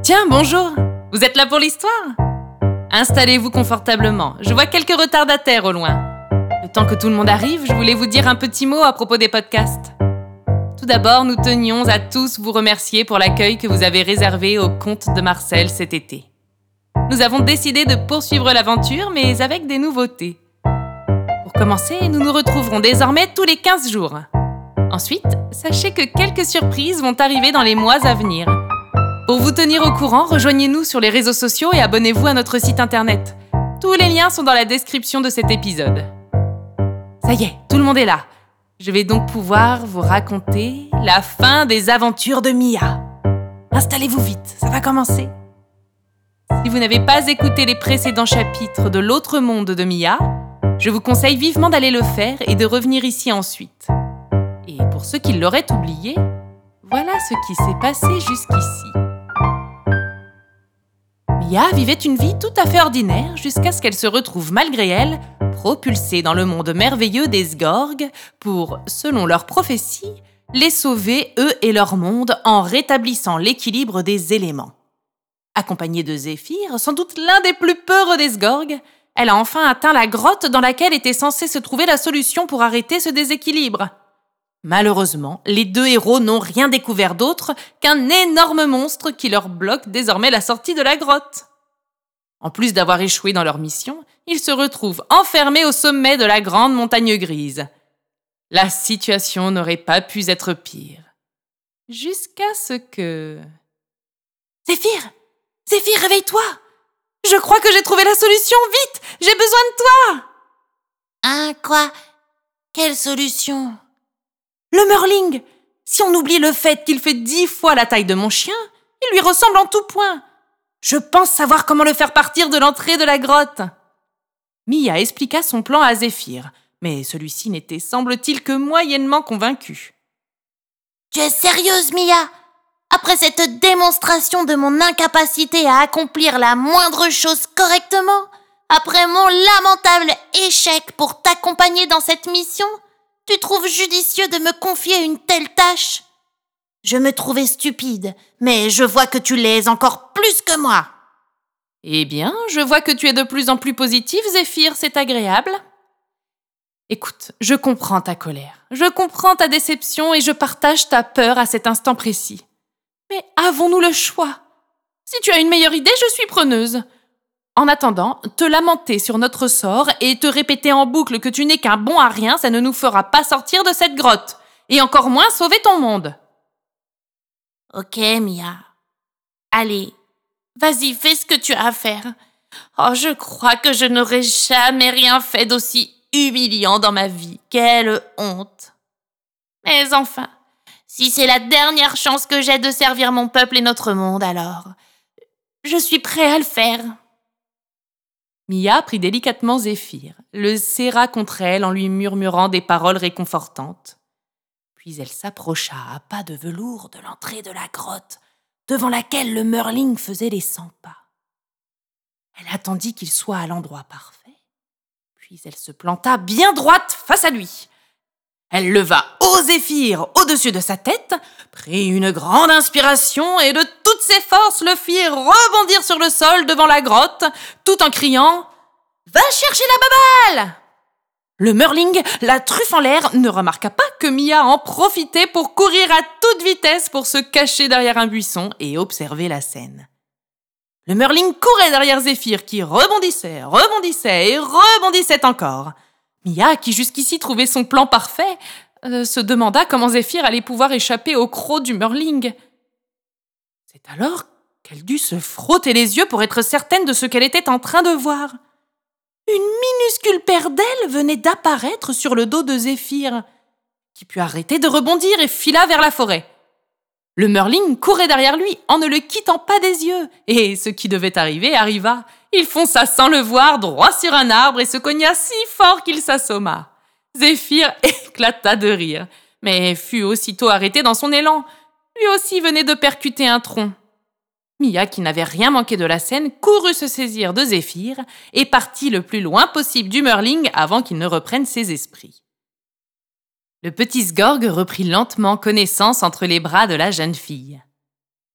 Tiens, bonjour. Vous êtes là pour l'histoire ? Installez-vous confortablement. Je vois quelques retardataires au loin. Le temps que tout le monde arrive, je voulais vous dire un petit mot à propos des podcasts. Tout d'abord, nous tenions à tous vous remercier pour l'accueil que vous avez réservé au Conte de Marcel cet été. Nous avons décidé de poursuivre l'aventure, mais avec des nouveautés. Pour commencer, nous nous retrouverons désormais tous les 15 jours. Ensuite, sachez que quelques surprises vont arriver dans les mois à venir. Pour vous tenir au courant, rejoignez-nous sur les réseaux sociaux et abonnez-vous à notre site internet. Tous les liens sont dans la description de cet épisode. Ça y est, tout le monde est là. Je vais donc pouvoir vous raconter la fin des aventures de Mia. Installez-vous vite, ça va commencer. Si vous n'avez pas écouté les précédents chapitres de l'autre monde de Mia, je vous conseille vivement d'aller le faire et de revenir ici ensuite. Et pour ceux qui l'auraient oublié, voilà ce qui s'est passé jusqu'ici. Mia vivait une vie tout à fait ordinaire jusqu'à ce qu'elle se retrouve malgré elle propulsée dans le monde merveilleux des Sgorg pour, selon leur prophétie, les sauver eux et leur monde en rétablissant l'équilibre des éléments. Accompagnée de Zéphyr, sans doute l'un des plus peureux des Sgorg, elle a enfin atteint la grotte dans laquelle était censée se trouver la solution pour arrêter ce déséquilibre. Malheureusement, les deux héros n'ont rien découvert d'autre qu'un énorme monstre qui leur bloque désormais la sortie de la grotte. En plus d'avoir échoué dans leur mission, ils se retrouvent enfermés au sommet de la grande montagne grise. La situation n'aurait pas pu être pire. Jusqu'à ce que... Zéphyr, réveille-toi! Je crois que j'ai trouvé la solution, vite! J'ai besoin de toi! Hein, quoi? Quelle solution? Le Merling! Si on oublie le fait qu'il fait 10 fois la taille de mon chien, il lui ressemble en tout point. Je pense savoir comment le faire partir de l'entrée de la grotte. Mia expliqua son plan à Zéphyr, mais celui-ci n'était, semble-t-il, que moyennement convaincu. Tu es sérieuse, Mia? Après cette démonstration de mon incapacité à accomplir la moindre chose correctement, après mon lamentable échec pour t'accompagner dans cette mission, tu trouves judicieux de me confier une telle tâche? Je me trouvais stupide, mais je vois que tu l'es encore plus que moi. Eh bien, je vois que tu es de plus en plus positive, Zéphyr, c'est agréable. Écoute, je comprends ta colère, je comprends ta déception et je partage ta peur à cet instant précis. Mais avons-nous le choix? Si tu as une meilleure idée, je suis preneuse. En attendant, te lamenter sur notre sort et te répéter en boucle que tu n'es qu'un bon à rien, ça ne nous fera pas sortir de cette grotte, et encore moins sauver ton monde. Ok, Mia. Allez, vas-y, fais ce que tu as à faire. Oh, je crois que je n'aurais jamais rien fait d'aussi humiliant dans ma vie. Quelle honte. Mais enfin, si c'est la dernière chance que j'ai de servir mon peuple et notre monde, alors je suis prêt à le faire. Mia prit délicatement Zéphyr, le serra contre elle en lui murmurant des paroles réconfortantes. Puis elle s'approcha à pas de velours de l'entrée de la grotte, devant laquelle le Merling faisait les 100 pas. Elle attendit qu'il soit à l'endroit parfait, puis elle se planta bien droite face à lui. Elle leva haut Zéphyr au-dessus de sa tête, prit une grande inspiration et de toutes ses forces le fit rebondir sur le sol devant la grotte, tout en criant « Va chercher la babale !» Le Merling, la truffe en l'air, ne remarqua pas que Mia en profitait pour courir à toute vitesse pour se cacher derrière un buisson et observer la scène. Le Merling courait derrière Zéphyr qui rebondissait et rebondissait encore. Mia, qui jusqu'ici trouvait son plan parfait, se demanda comment Zéphyr allait pouvoir échapper au croc du Merling. C'est alors qu'elle dut se frotter les yeux pour être certaine de ce qu'elle était en train de voir. Une minuscule paire d'ailes venait d'apparaître sur le dos de Zéphyr, qui put arrêter de rebondir et fila vers la forêt. Le Merling courait derrière lui en ne le quittant pas des yeux, et ce qui devait arriver arriva. Il fonça sans le voir droit sur un arbre et se cogna si fort qu'il s'assomma. Zéphyr éclata de rire, mais fut aussitôt arrêté dans son élan. Lui aussi venait de percuter un tronc. Mia, qui n'avait rien manqué de la scène, courut se saisir de Zéphyr et partit le plus loin possible du Merling avant qu'il ne reprenne ses esprits. Le petit Sgorg reprit lentement connaissance entre les bras de la jeune fille. «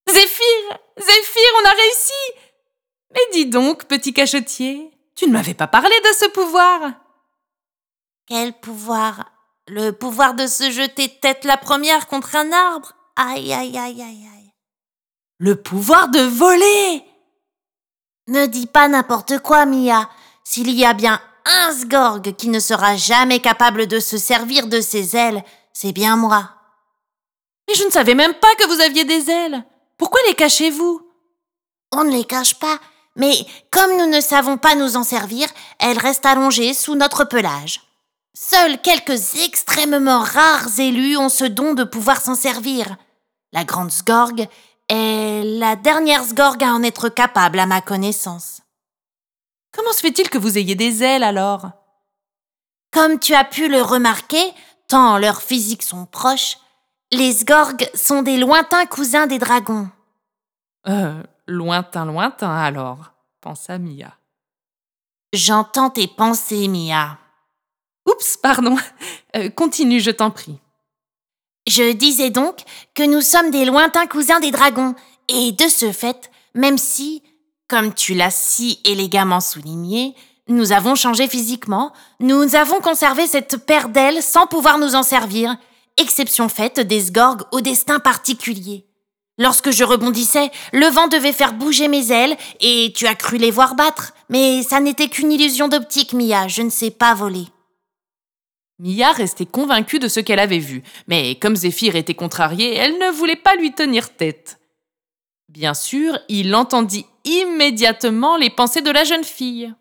Zéphyr, on a réussi! Mais dis donc, petit cachotier, tu ne m'avais pas parlé de ce pouvoir. Quel pouvoir? Le pouvoir de se jeter tête la première contre un arbre? Aïe, aïe, aïe, aïe, aïe. Le pouvoir de voler! Ne dis pas n'importe quoi, Mia. S'il y a bien un Sgorg qui ne sera jamais capable de se servir de ses ailes, c'est bien moi. Mais je ne savais même pas que vous aviez des ailes. Pourquoi les cachez-vous? On ne les cache pas, mais comme nous ne savons pas nous en servir, elles restent allongées sous notre pelage. Seuls quelques extrêmement rares élus ont ce don de pouvoir s'en servir. La grande Sgorg est la dernière Sgorg à en être capable, à ma connaissance. Comment se fait-il que vous ayez des ailes, alors? Comme tu as pu le remarquer, tant leurs physiques sont proches, les Sgorg sont des lointains cousins des dragons. Lointain alors, pensa Mia. J'entends tes pensées, Mia. Oups, pardon. Continue, je t'en prie. Je disais donc que nous sommes des lointains cousins des dragons, et de ce fait, même si, comme tu l'as si élégamment souligné, nous avons changé physiquement, nous avons conservé cette paire d'ailes sans pouvoir nous en servir, exception faite des Sgorg au destin particulier. Lorsque je rebondissais, le vent devait faire bouger mes ailes, et tu as cru les voir battre, mais ça n'était qu'une illusion d'optique, Mia, je ne sais pas voler. Mia restait convaincue de ce qu'elle avait vu, mais comme Zéphyr était contrarié, elle ne voulait pas lui tenir tête. Bien sûr, il entendit immédiatement les pensées de la jeune fille.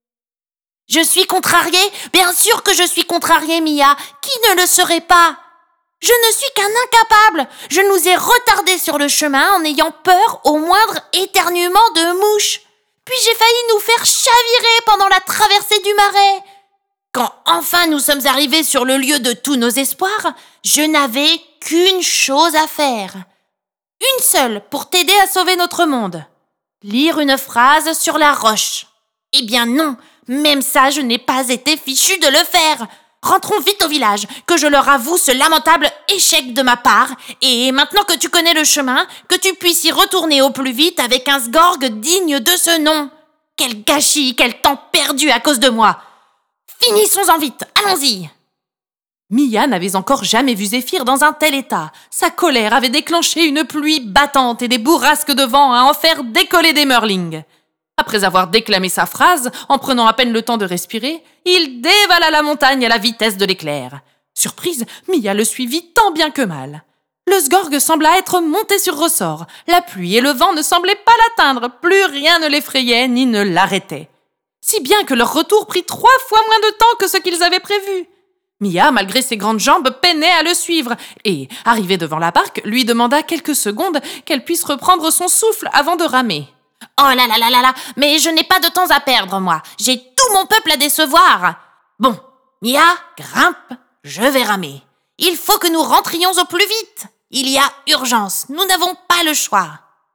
« Je suis contrariée? Bien sûr que je suis contrariée, Mia. Qui ne le serait pas? Je ne suis qu'un incapable. Je nous ai retardés sur le chemin en ayant peur au moindre éternuement de mouche. Puis j'ai failli nous faire chavirer pendant la traversée du marais. Quand enfin nous sommes arrivés sur le lieu de tous nos espoirs, je n'avais qu'une chose à faire. Une seule pour t'aider à sauver notre monde. Lire une phrase sur la roche. Eh bien non, même ça je n'ai pas été fichue de le faire. Rentrons vite au village, que je leur avoue ce lamentable échec de ma part, et maintenant que tu connais le chemin, que tu puisses y retourner au plus vite avec un Sgorg digne de ce nom. Quel gâchis, quel temps perdu à cause de moi. Finissons-en vite, allons-y. Mia n'avait encore jamais vu Zéphyr dans un tel état. Sa colère avait déclenché une pluie battante et des bourrasques de vent à en faire décoller des merlings. Après avoir déclamé sa phrase, en prenant à peine le temps de respirer, il dévala la montagne à la vitesse de l'éclair. Surprise, Mia le suivit tant bien que mal. Le Sgorg sembla être monté sur ressort. La pluie et le vent ne semblaient pas l'atteindre. Plus rien ne l'effrayait ni ne l'arrêtait. Si bien que leur retour prit 3 fois moins de temps que ce qu'ils avaient prévu. Mia, malgré ses grandes jambes, peinait à le suivre et, arrivée devant la barque, lui demanda quelques secondes qu'elle puisse reprendre son souffle avant de ramer. « Oh là là là là là, mais je n'ai pas de temps à perdre, moi. J'ai tout mon peuple à décevoir. Bon, Mia, grimpe, je vais ramer. Il faut que nous rentrions au plus vite. Il y a urgence, nous n'avons pas le choix. »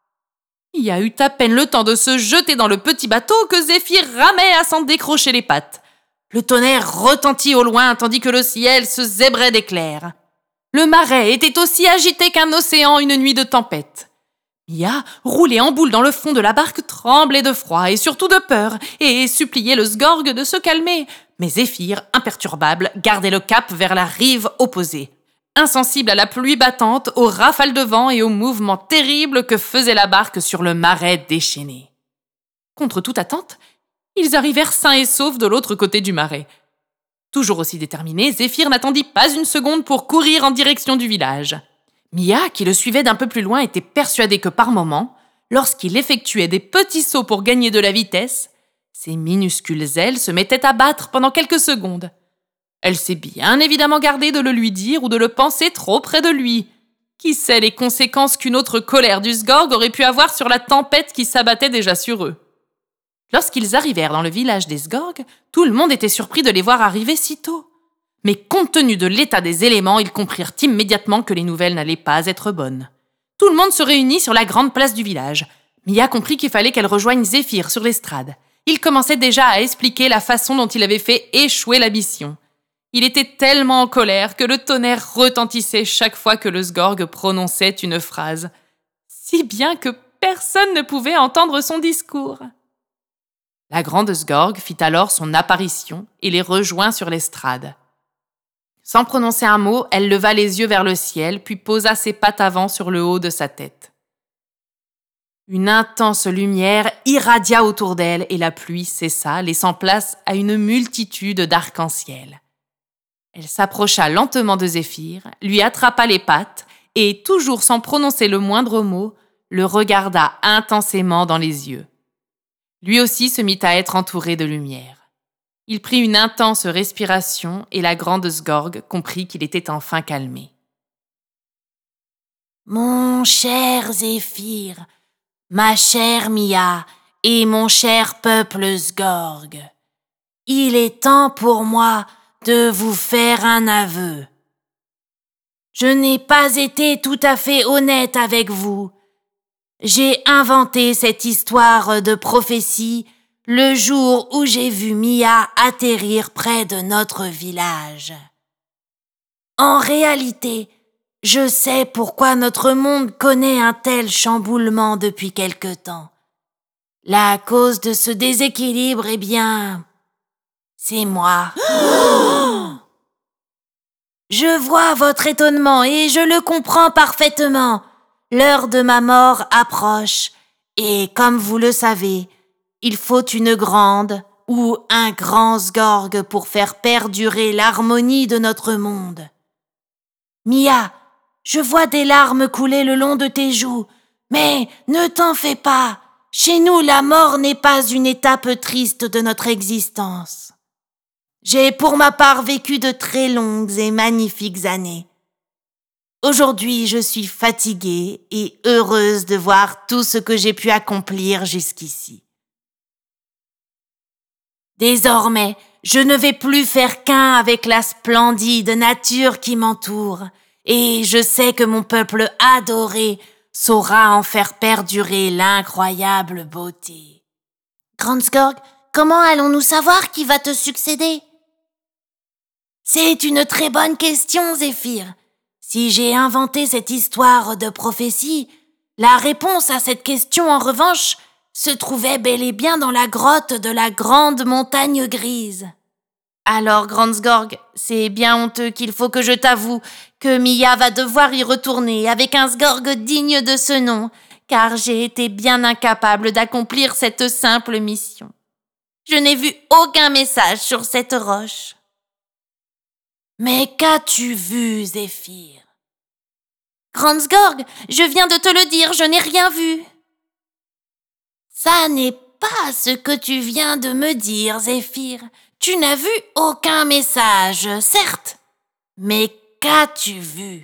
Mia eut à peine le temps de se jeter dans le petit bateau que Zéphyr ramait à s'en décrocher les pattes. Le tonnerre retentit au loin tandis que le ciel se zébrait d'éclairs. Le marais était aussi agité qu'un océan une nuit de tempête. Mia, roulée en boule dans le fond de la barque, tremblait de froid et surtout de peur et suppliait le Sgorg de se calmer. Mais Zéphyr, imperturbable, gardait le cap vers la rive opposée. Insensible à la pluie battante, aux rafales de vent et aux mouvements terribles que faisait la barque sur le marais déchaîné. Contre toute attente, ils arrivèrent sains et saufs de l'autre côté du marais. Toujours aussi déterminé, Zéphyr n'attendit pas une seconde pour courir en direction du village. Mia, qui le suivait d'un peu plus loin, était persuadée que par moments, lorsqu'il effectuait des petits sauts pour gagner de la vitesse, ses minuscules ailes se mettaient à battre pendant quelques secondes. Elle s'est bien évidemment gardée de le lui dire ou de le penser trop près de lui. Qui sait les conséquences qu'une autre colère du Sgorg aurait pu avoir sur la tempête qui s'abattait déjà sur eux. Lorsqu'ils arrivèrent dans le village des Sgorg, tout le monde était surpris de les voir arriver si tôt. Mais compte tenu de l'état des éléments, ils comprirent immédiatement que les nouvelles n'allaient pas être bonnes. Tout le monde se réunit sur la grande place du village. Mia comprit qu'il fallait qu'elle rejoigne Zéphyr sur l'estrade. Il commençait déjà à expliquer la façon dont il avait fait échouer la mission. Il était tellement en colère que le tonnerre retentissait chaque fois que le Sgorg prononçait une phrase. « si bien que personne ne pouvait entendre son discours. La grande Sgorg fit alors son apparition et les rejoint sur l'estrade. Sans prononcer un mot, elle leva les yeux vers le ciel, puis posa ses pattes avant sur le haut de sa tête. Une intense lumière irradia autour d'elle et la pluie cessa, laissant place à une multitude d'arcs-en-ciel. Elle s'approcha lentement de Zéphyr, lui attrapa les pattes et, toujours sans prononcer le moindre mot, le regarda intensément dans les yeux. Lui aussi se mit à être entouré de lumière. Il prit une intense respiration et la grande Sgorg comprit qu'il était enfin calmé. « Mon cher Zéphyr, ma chère Mia et mon cher peuple Sgorg, il est temps pour moi de vous faire un aveu. Je n'ai pas été tout à fait honnête avec vous. J'ai inventé cette histoire de prophétie le jour où j'ai vu Mia atterrir près de notre village. En réalité, je sais pourquoi notre monde connaît un tel chamboulement depuis quelque temps. La cause de ce déséquilibre, eh bien, c'est moi. Je vois votre étonnement et je le comprends parfaitement. L'heure de ma mort approche et, comme vous le savez, il faut une grande ou un grand Sgorg pour faire perdurer l'harmonie de notre monde. Mia, je vois des larmes couler le long de tes joues, mais ne t'en fais pas. Chez nous, la mort n'est pas une étape triste de notre existence. J'ai pour ma part vécu de très longues et magnifiques années. Aujourd'hui, je suis fatiguée et heureuse de voir tout ce que j'ai pu accomplir jusqu'ici. Désormais, je ne vais plus faire qu'un avec la splendide nature qui m'entoure, et je sais que mon peuple adoré saura en faire perdurer l'incroyable beauté. Grande Sgorg, comment allons-nous savoir qui va te succéder? C'est une très bonne question, Zéphyr. Si j'ai inventé cette histoire de prophétie, la réponse à cette question, en revanche, se trouvait bel et bien dans la grotte de la grande montagne grise. Alors, Grande Sgorg, c'est bien honteux qu'il faut que je t'avoue que Mia va devoir y retourner avec un Sgorg digne de ce nom, car j'ai été bien incapable d'accomplir cette simple mission. Je n'ai vu aucun message sur cette roche. Mais qu'as-tu vu, Zéphyr? Grande Sgorg, je viens de te le dire, je n'ai rien vu. Ça n'est pas ce que tu viens de me dire, Zéphyr. Tu n'as vu aucun message, certes. Mais qu'as-tu vu?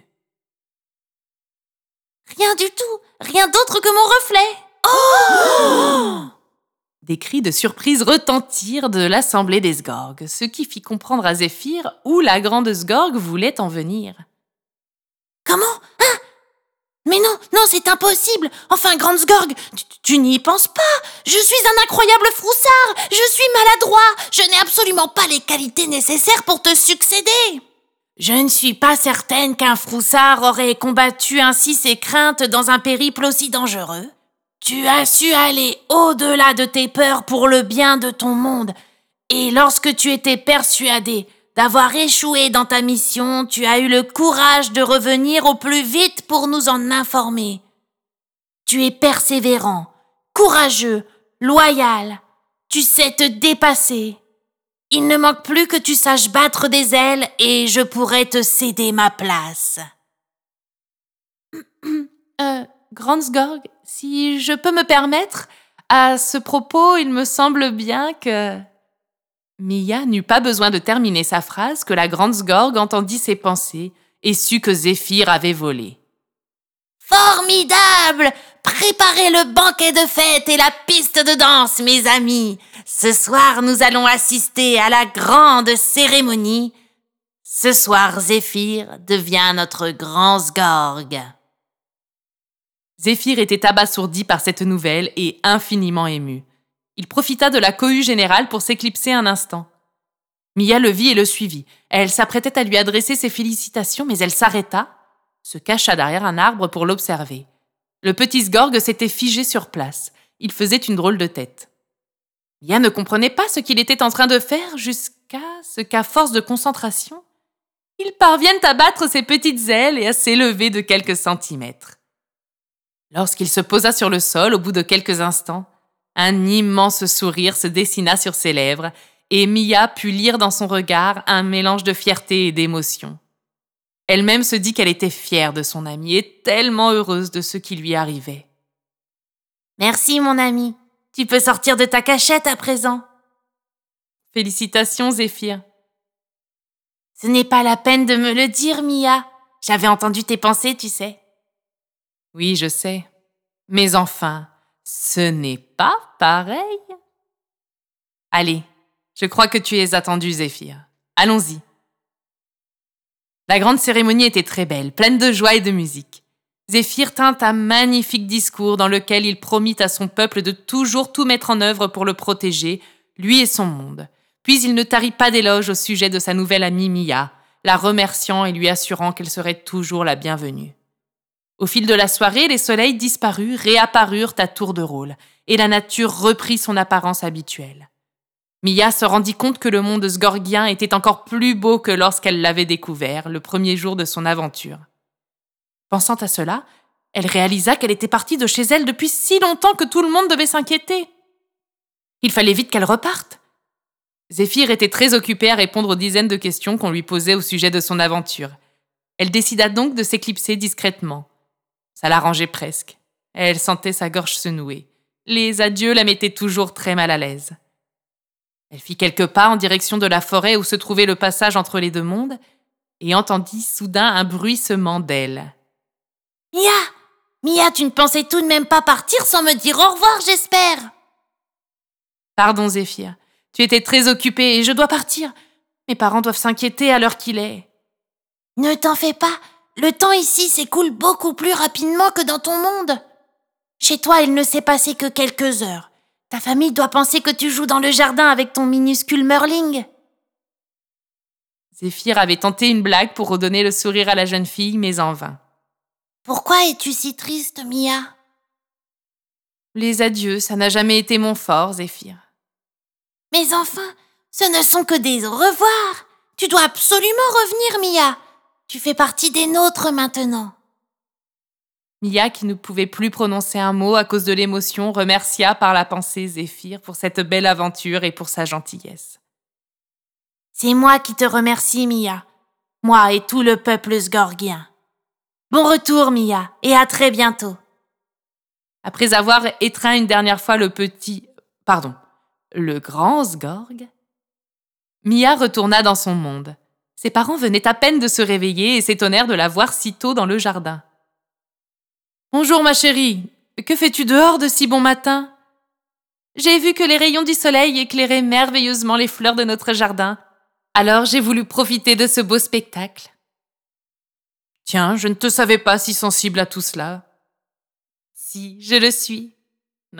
Rien du tout, rien d'autre que mon reflet. Oh! Des cris de surprise retentirent de l'assemblée des Sgorg, ce qui fit comprendre à Zéphyr où la grande Sgorg voulait en venir. Comment? Hein? Mais non, c'est impossible. Enfin, Grande Sgorg, tu n'y penses pas. Je suis un incroyable froussard. Je suis maladroit. Je n'ai absolument pas les qualités nécessaires pour te succéder. Je ne suis pas certaine qu'un froussard aurait combattu ainsi ses craintes dans un périple aussi dangereux. Tu as su aller au-delà de tes peurs pour le bien de ton monde. Et lorsque tu étais persuadé d'avoir échoué dans ta mission, tu as eu le courage de revenir au plus vite pour nous en informer. Tu es persévérant, courageux, loyal. Tu sais te dépasser. Il ne manque plus que tu saches battre des ailes et je pourrais te céder ma place. Grande Sgorg, si je peux me permettre, à ce propos, il me semble bien que... Mia n'eut pas besoin de terminer sa phrase que la grande Sgorg entendit ses pensées et sut que Zéphyr avait volé. Formidable! Préparez le banquet de fête et la piste de danse, mes amis. Ce soir, nous allons assister à la grande cérémonie. Ce soir, Zéphyr devient notre grand Sgorg. Zéphyr était abasourdi par cette nouvelle et infiniment ému. Il profita de la cohue générale pour s'éclipser un instant. Mia le vit et le suivit. Elle s'apprêtait à lui adresser ses félicitations, mais elle s'arrêta, se cacha derrière un arbre pour l'observer. Le petit Sgorg s'était figé sur place. Il faisait une drôle de tête. Mia ne comprenait pas ce qu'il était en train de faire jusqu'à ce qu'à force de concentration, il parvienne à battre ses petites ailes et à s'élever de quelques centimètres. Lorsqu'il se posa sur le sol, au bout de quelques instants, un immense sourire se dessina sur ses lèvres et Mia put lire dans son regard un mélange de fierté et d'émotion. Elle-même se dit qu'elle était fière de son ami et tellement heureuse de ce qui lui arrivait. « Merci, mon ami. Tu peux sortir de ta cachette à présent. »« Félicitations, Zéphyr. »« Ce n'est pas la peine de me le dire, Mia. J'avais entendu tes pensées, tu sais. »« Oui, je sais. Mais enfin, ce n'est pas pareil. » « Allez, je crois que tu es attendu, Zéphyr. Allons-y. » La grande cérémonie était très belle, pleine de joie et de musique. Zéphyr tint un magnifique discours dans lequel il promit à son peuple de toujours tout mettre en œuvre pour le protéger, lui et son monde. Puis il ne tarit pas d'éloges au sujet de sa nouvelle amie Mia, la remerciant et lui assurant qu'elle serait toujours la bienvenue. Au fil de la soirée, les soleils disparus, réapparurent à tour de rôle, et la nature reprit son apparence habituelle. Mia se rendit compte que le monde sgorgien était encore plus beau que lorsqu'elle l'avait découvert, le premier jour de son aventure. Pensant à cela, elle réalisa qu'elle était partie de chez elle depuis si longtemps que tout le monde devait s'inquiéter. Il fallait vite qu'elle reparte. Zéphyr était très occupée à répondre aux dizaines de questions qu'on lui posait au sujet de son aventure. Elle décida donc de s'éclipser discrètement. Ça l'arrangeait presque. Elle sentait sa gorge se nouer. Les adieux la mettaient toujours très mal à l'aise. Elle fit quelques pas en direction de la forêt où se trouvait le passage entre les deux mondes et entendit soudain un bruissement d'ailes. « Mia, tu ne pensais tout de même pas partir sans me dire au revoir, j'espère !»« Pardon, Zéphyr. Tu étais très occupée et je dois partir. Mes parents doivent s'inquiéter à l'heure qu'il est. »« Ne t'en fais pas. Le temps ici s'écoule beaucoup plus rapidement que dans ton monde. Chez toi, il ne s'est passé que quelques heures. Ta famille doit penser que tu joues dans le jardin avec ton minuscule Merling. » Zéphyr avait tenté une blague pour redonner le sourire à la jeune fille, mais en vain. « Pourquoi es-tu si triste, Mia ?»« Les adieux, ça n'a jamais été mon fort, Zéphyr. »« Mais enfin, ce ne sont que des au revoir. Tu dois absolument revenir, Mia. Tu fais partie des nôtres maintenant. » Mia, qui ne pouvait plus prononcer un mot à cause de l'émotion, remercia par la pensée Zéphyr pour cette belle aventure et pour sa gentillesse. « C'est moi qui te remercie, Mia. Moi et tout le peuple sgorgien. Bon retour, Mia, et à très bientôt. » Après avoir étreint une dernière fois le grand Sgorg, Mia retourna dans son monde. Ses parents venaient à peine de se réveiller et s'étonnèrent de la voir si tôt dans le jardin. « Bonjour, ma chérie. Que fais-tu dehors de si bon matin ? » ?»« J'ai vu que les rayons du soleil éclairaient merveilleusement les fleurs de notre jardin. Alors j'ai voulu profiter de ce beau spectacle. »« Tiens, je ne te savais pas si sensible à tout cela. »« Si, je le suis. Maintenant. »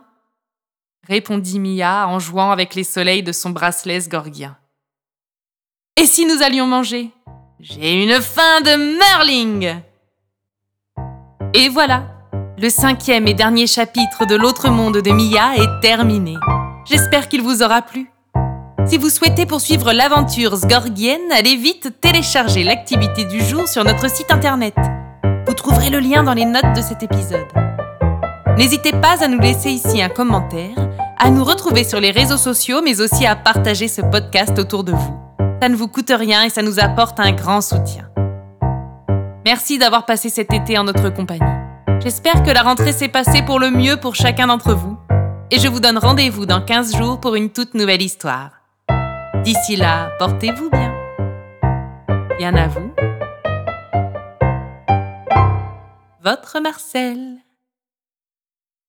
répondit Mia en jouant avec les soleils de son bracelet sgorgien. « Et si nous allions manger ? J'ai une faim de Merling !» Et voilà, le 5e et dernier chapitre de l'autre monde de Mia est terminé. J'espère qu'il vous aura plu. Si vous souhaitez poursuivre l'aventure sgorgienne, allez vite télécharger l'activité du jour sur notre site internet. Vous trouverez le lien dans les notes de cet épisode. N'hésitez pas à nous laisser ici un commentaire, à nous retrouver sur les réseaux sociaux, mais aussi à partager ce podcast autour de vous. Ça ne vous coûte rien et ça nous apporte un grand soutien. Merci d'avoir passé cet été en notre compagnie. J'espère que la rentrée s'est passée pour le mieux pour chacun d'entre vous. Et je vous donne rendez-vous dans 15 jours pour une toute nouvelle histoire. D'ici là, portez-vous bien. Bien à vous. Votre Marcel.